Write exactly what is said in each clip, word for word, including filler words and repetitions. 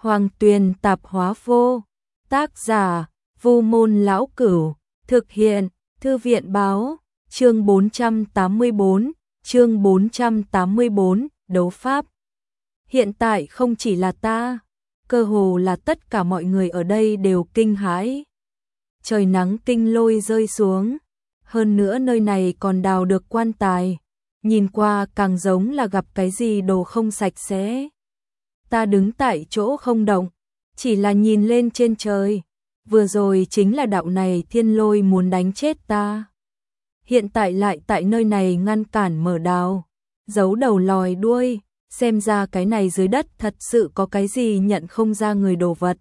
Hoàng Tuyền Tạp Hóa Vô. Tác giả Vu Môn Lão Cửu. Thực hiện Thư viện Báo. Chương bốn trăm tám mươi bốn. Chương bốn trăm tám mươi bốn. Đấu pháp. Hiện tại không chỉ là ta, cơ hồ là tất cả mọi người ở đây đều kinh hãi. Trời nắng kinh lôi rơi xuống, hơn nữa nơi này còn đào được quan tài, nhìn qua càng giống là gặp cái gì đồ không sạch sẽ. Ta đứng tại chỗ không động, chỉ là nhìn lên trên trời, vừa rồi chính là đạo này thiên lôi muốn đánh chết ta. Hiện tại lại tại nơi này ngăn cản mở đào, giấu đầu lòi đuôi, xem ra cái này dưới đất thật sự có cái gì nhận không ra người đồ vật.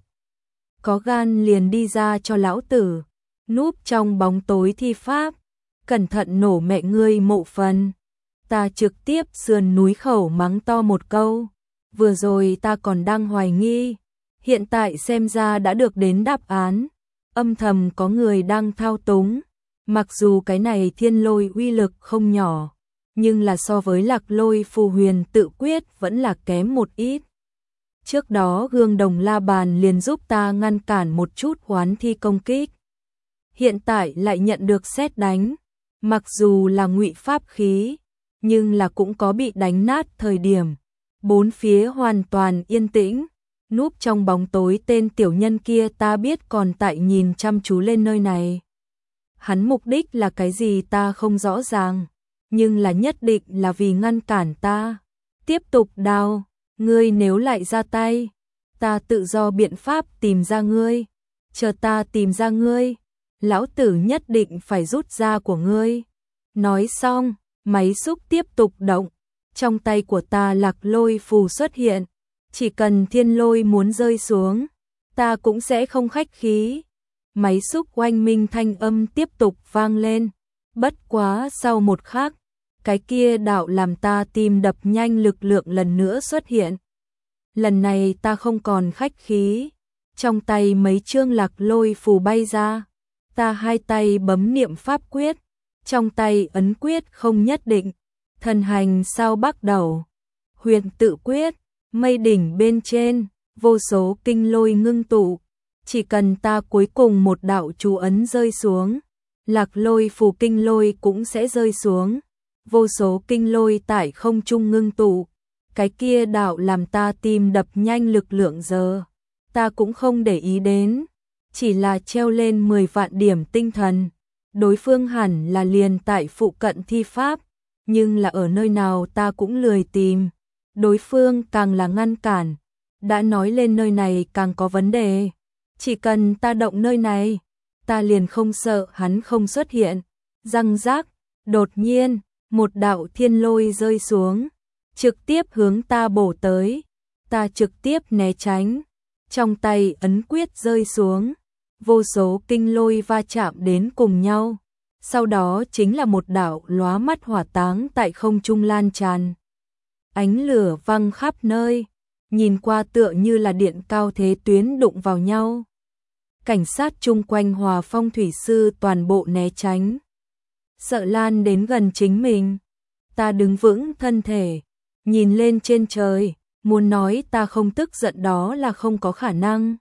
Có gan liền đi ra cho lão tử, núp trong bóng tối thi pháp, cẩn thận nổ mẹ ngươi mộ phần. Ta trực tiếp sườn núi khẩu mắng to một câu, vừa rồi ta còn đang hoài nghi, hiện tại xem ra đã được đến đáp án, âm thầm có người đang thao túng. Mặc dù cái này thiên lôi uy lực không nhỏ, nhưng là so với Lạc Lôi Phù Huyền Tự Quyết vẫn là kém một ít. Trước đó Gương Đồng La Bàn liền giúp ta ngăn cản một chút hoán thi công kích. Hiện tại lại nhận được sét đánh, mặc dù là ngụy pháp khí, nhưng là cũng có bị đánh nát thời điểm. Bốn phía hoàn toàn yên tĩnh, núp trong bóng tối tên tiểu nhân kia ta biết còn tại nhìn chăm chú lên nơi này. Hắn mục đích là cái gì ta không rõ ràng, nhưng là nhất định là vì ngăn cản ta. Tiếp tục đào, ngươi nếu lại ra tay, ta tự do biện pháp tìm ra ngươi. Chờ ta tìm ra ngươi, lão tử nhất định phải rút ra của ngươi. Nói xong, máy xúc tiếp tục động, trong tay của ta Lạc Lôi phù xuất hiện. Chỉ cần thiên lôi muốn rơi xuống, ta cũng sẽ không khách khí. Máy xúc oanh minh thanh âm tiếp tục vang lên. Bất quá sau một khắc, cái kia đạo làm ta tim đập nhanh lực lượng lần nữa xuất hiện. Lần này ta không còn khách khí, trong tay mấy chương Lạc Lôi phù bay ra, ta hai tay bấm niệm pháp quyết, trong tay ấn quyết không nhất định, thần hành sao bắt đầu. Huyền Tự Quyết, mây đỉnh bên trên, vô số kinh lôi ngưng tụ, chỉ cần ta cuối cùng một đạo chú ấn rơi xuống, Lạc Lôi phù kinh lôi cũng sẽ rơi xuống. Vô số kinh lôi tại không trung ngưng tụ, cái kia đạo làm ta tim đập nhanh lực lượng giờ, ta cũng không để ý đến, chỉ là treo lên mười vạn điểm tinh thần. Đối phương hẳn là liền tại phụ cận thi pháp, nhưng là ở nơi nào ta cũng lười tìm. Đối phương càng là ngăn cản, đã nói lên nơi này càng có vấn đề. Chỉ cần ta động nơi này, ta liền không sợ hắn không xuất hiện. Răng rác, đột nhiên, một đạo thiên lôi rơi xuống, trực tiếp hướng ta bổ tới. Ta trực tiếp né tránh, trong tay ấn quyết rơi xuống, vô số kinh lôi va chạm đến cùng nhau. Sau đó chính là một đạo lóa mắt hỏa táng tại không trung lan tràn. Ánh lửa văng khắp nơi, nhìn qua tựa như là điện cao thế tuyến đụng vào nhau. Cảnh sát chung quanh Hòa Phong thủy sư toàn bộ né tránh, sợ lan đến gần chính mình. Ta đứng vững thân thể, nhìn lên trên trời, muốn nói ta không tức giận đó là không có khả năng.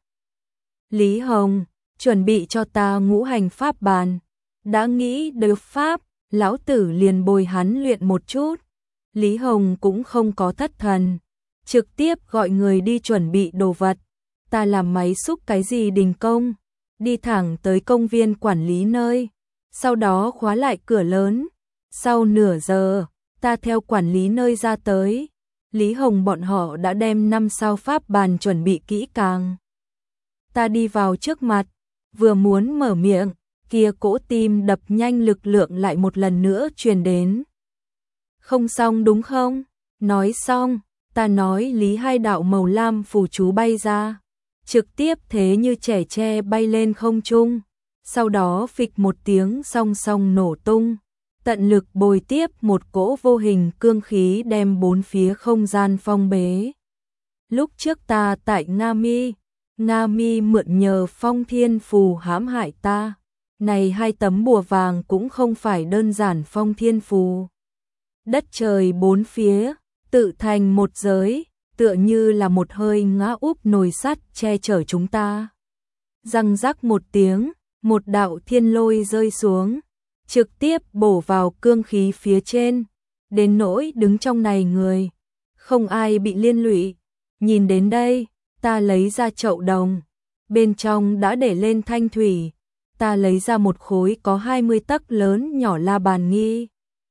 Lý Hồng, chuẩn bị cho ta ngũ hành pháp bàn. Đã nghĩ được pháp, lão tử liền bồi hắn luyện một chút. Lý Hồng cũng không có thất thần, trực tiếp gọi người đi chuẩn bị đồ vật. Ta làm máy xúc cái gì đình công, đi thẳng tới công viên quản lý nơi, sau đó khóa lại cửa lớn. Sau nửa giờ, ta theo quản lý nơi ra tới. Lý Hồng bọn họ đã đem năm sao pháp bàn chuẩn bị kỹ càng. Ta đi vào trước mặt, vừa muốn mở miệng, kia cỗ tim đập nhanh lực lượng lại một lần nữa truyền đến. Không xong đúng không? Nói xong, ta nói lý hai đạo màu lam phù chú bay ra, trực tiếp thế như trẻ tre bay lên không trung, sau đó phịch một tiếng song song nổ tung, tận lực bồi tiếp một cỗ vô hình cương khí đem bốn phía không gian phong bế. Lúc trước ta tại Nga Mi, Nga Mi mượn nhờ Phong Thiên phù hãm hại ta, này hai tấm bùa vàng cũng không phải đơn giản Phong Thiên phù. Đất trời bốn phía, tự thành một giới, tựa như là một hơi ngã úp nồi sắt che chở chúng ta. Răng rắc một tiếng, một đạo thiên lôi rơi xuống, trực tiếp bổ vào cương khí phía trên, đến nỗi đứng trong này người, không ai bị liên lụy. Nhìn đến đây, ta lấy ra chậu đồng, bên trong đã để lên thanh thủy, ta lấy ra một khối có hai mươi tấc lớn nhỏ la bàn nghi.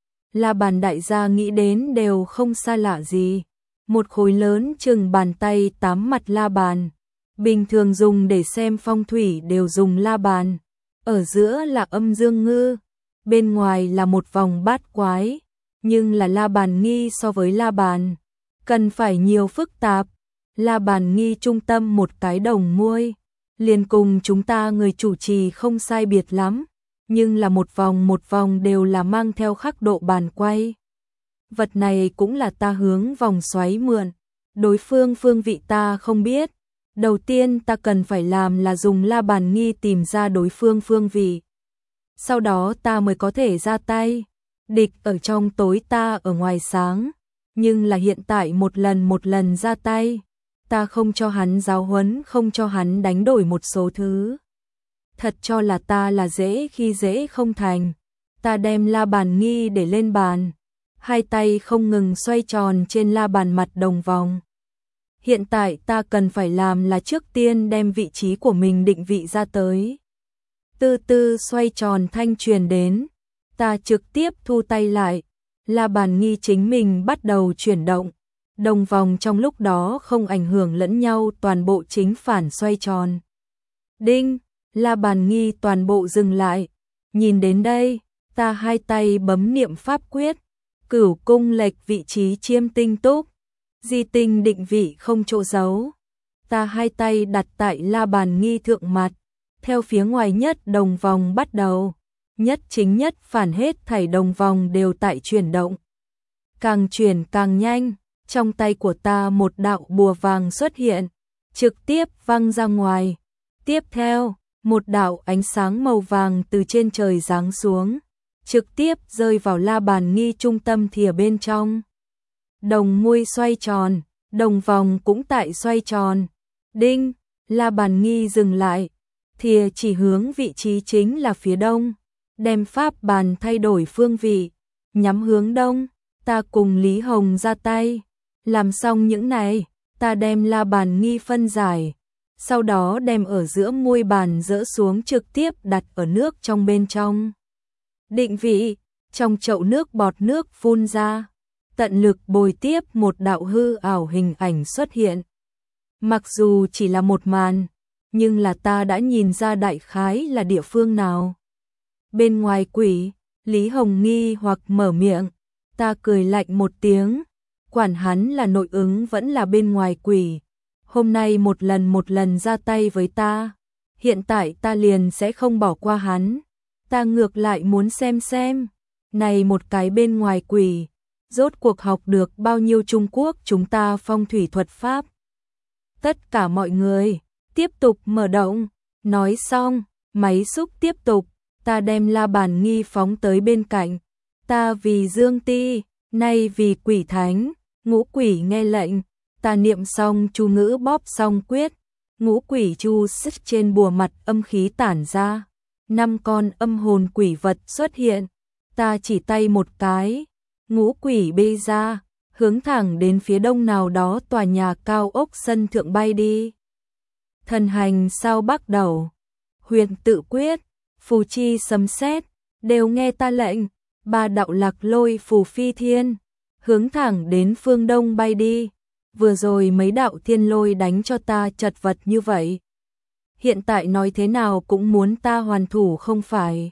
La bàn đại gia nghĩ đến đều không xa lạ gì, một khối lớn chừng bàn tay tám mặt la bàn, bình thường dùng để xem phong thủy đều dùng la bàn, ở giữa là âm dương ngư, bên ngoài là một vòng bát quái, nhưng là la bàn nghi so với la bàn, cần phải nhiều phức tạp. La bàn nghi trung tâm một cái đồng muôi, liền cùng chúng ta người chủ trì không sai biệt lắm, nhưng là một vòng một vòng đều là mang theo khắc độ bàn quay. Vật này cũng là ta hướng vòng xoáy mượn, đối phương phương vị ta không biết. Đầu tiên ta cần phải làm là dùng la bàn nghi tìm ra đối phương phương vị. Sau đó ta mới có thể ra tay. Địch ở trong tối, ta ở ngoài sáng, nhưng là hiện tại một lần một lần ra tay. Ta không cho hắn giáo huấn, không cho hắn đánh đổi một số thứ. Thật cho là ta là dễ khi dễ không thành. Ta đem la bàn nghi để lên bàn, hai tay không ngừng xoay tròn trên la bàn mặt đồng vòng. Hiện tại ta cần phải làm là trước tiên đem vị trí của mình định vị ra tới. Từ từ xoay tròn thanh truyền đến, ta trực tiếp thu tay lại, la bàn nghi chính mình bắt đầu chuyển động. Đồng vòng trong lúc đó không ảnh hưởng lẫn nhau, toàn bộ chính phản xoay tròn. Đinh, la bàn nghi toàn bộ dừng lại. Nhìn đến đây, ta hai tay bấm niệm pháp quyết, cửu cung lệch vị trí chiêm tinh túc, di tinh định vị không chỗ giấu. Ta hai tay đặt tại la bàn nghi thượng mặt, theo phía ngoài nhất đồng vòng bắt đầu, nhất chính nhất phản hết thảy đồng vòng đều tại chuyển động. Càng chuyển càng nhanh. Trong tay của ta một đạo bùa vàng xuất hiện, trực tiếp văng ra ngoài. Tiếp theo, một đạo ánh sáng màu vàng từ trên trời giáng xuống, trực tiếp rơi vào la bàn nghi trung tâm thìa bên trong. Đồng muôi xoay tròn, đồng vòng cũng tại xoay tròn. Đinh, la bàn nghi dừng lại, thìa chỉ hướng vị trí chính là phía đông, đem pháp bàn thay đổi phương vị, nhắm hướng đông. Ta cùng Lý Hồng ra tay. Làm xong những này, ta đem la bàn nghi phân giải, sau đó đem ở giữa muôi bàn dỡ xuống trực tiếp đặt ở nước trong bên trong. Định vị, trong chậu nước bọt nước phun ra, tận lực bồi tiếp một đạo hư ảo hình ảnh xuất hiện. Mặc dù chỉ là một màn, nhưng là ta đã nhìn ra đại khái là địa phương nào. Bên ngoài quỷ, Lý Hồng nghi hoặc mở miệng, ta cười lạnh một tiếng. Quản hắn là nội ứng vẫn là bên ngoài quỷ, hôm nay một lần một lần ra tay với ta, hiện tại ta liền sẽ không bỏ qua hắn. Ta ngược lại muốn xem xem, này một cái bên ngoài quỷ, rốt cuộc học được bao nhiêu Trung Quốc chúng ta phong thủy thuật pháp. Tất cả mọi người, tiếp tục mở động, nói xong, máy xúc tiếp tục, ta đem la bàn nghi phóng tới bên cạnh, ta vì Dương Ti, nay vì quỷ thánh. Ngũ quỷ nghe lệnh, ta niệm xong chú ngữ bóp xong quyết, ngũ quỷ chu sức trên bùa mặt âm khí tản ra, năm con âm hồn quỷ vật xuất hiện, ta chỉ tay một cái, ngũ quỷ bay ra, hướng thẳng đến phía đông nào đó tòa nhà cao ốc sân thượng bay đi. Thần hành sao bắt đầu, huyền tự quyết, phù chi sấm sét, đều nghe ta lệnh, ba đạo lạc lôi phù phi thiên. Hướng thẳng đến phương đông bay đi, vừa rồi mấy đạo thiên lôi đánh cho ta chật vật như vậy. Hiện tại nói thế nào cũng muốn ta hoàn thủ không phải.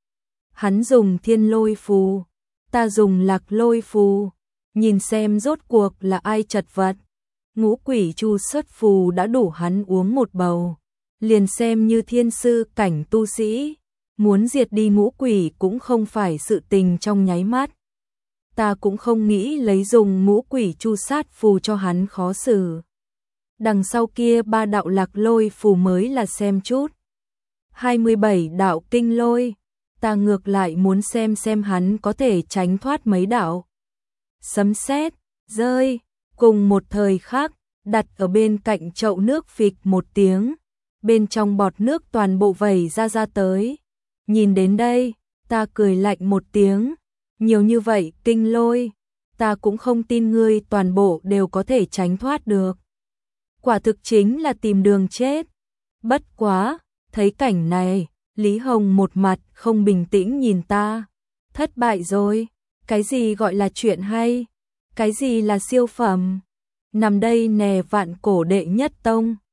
Hắn dùng thiên lôi phù, ta dùng lạc lôi phù, nhìn xem rốt cuộc là ai chật vật. Ngũ quỷ chu xuất phù đã đủ hắn uống một bầu, liền xem như thiên sư cảnh tu sĩ, muốn diệt đi ngũ quỷ cũng không phải sự tình trong nháy mắt. Ta cũng không nghĩ lấy dùng ngũ quỷ chu sát phù cho hắn khó xử. Đằng sau kia ba đạo lạc lôi phù mới là xem chút. hai mươi bảy đạo kinh lôi, ta ngược lại muốn xem xem hắn có thể tránh thoát mấy đạo. Sấm sét rơi, Cùng một thời khác, đặt ở bên cạnh chậu nước phịch một tiếng, bên trong bọt nước toàn bộ vẩy ra ra tới. Nhìn đến đây, ta cười lạnh một tiếng, nhiều như vậy kinh lôi, ta cũng không tin ngươi toàn bộ đều có thể tránh thoát được. Quả thực chính là tìm đường chết. Bất quá, thấy cảnh này, Lý Hồng một mặt không bình tĩnh nhìn ta. Thất bại rồi, cái gì gọi là chuyện hay, cái gì là siêu phẩm. Nằm đây nè vạn cổ đệ nhất tông.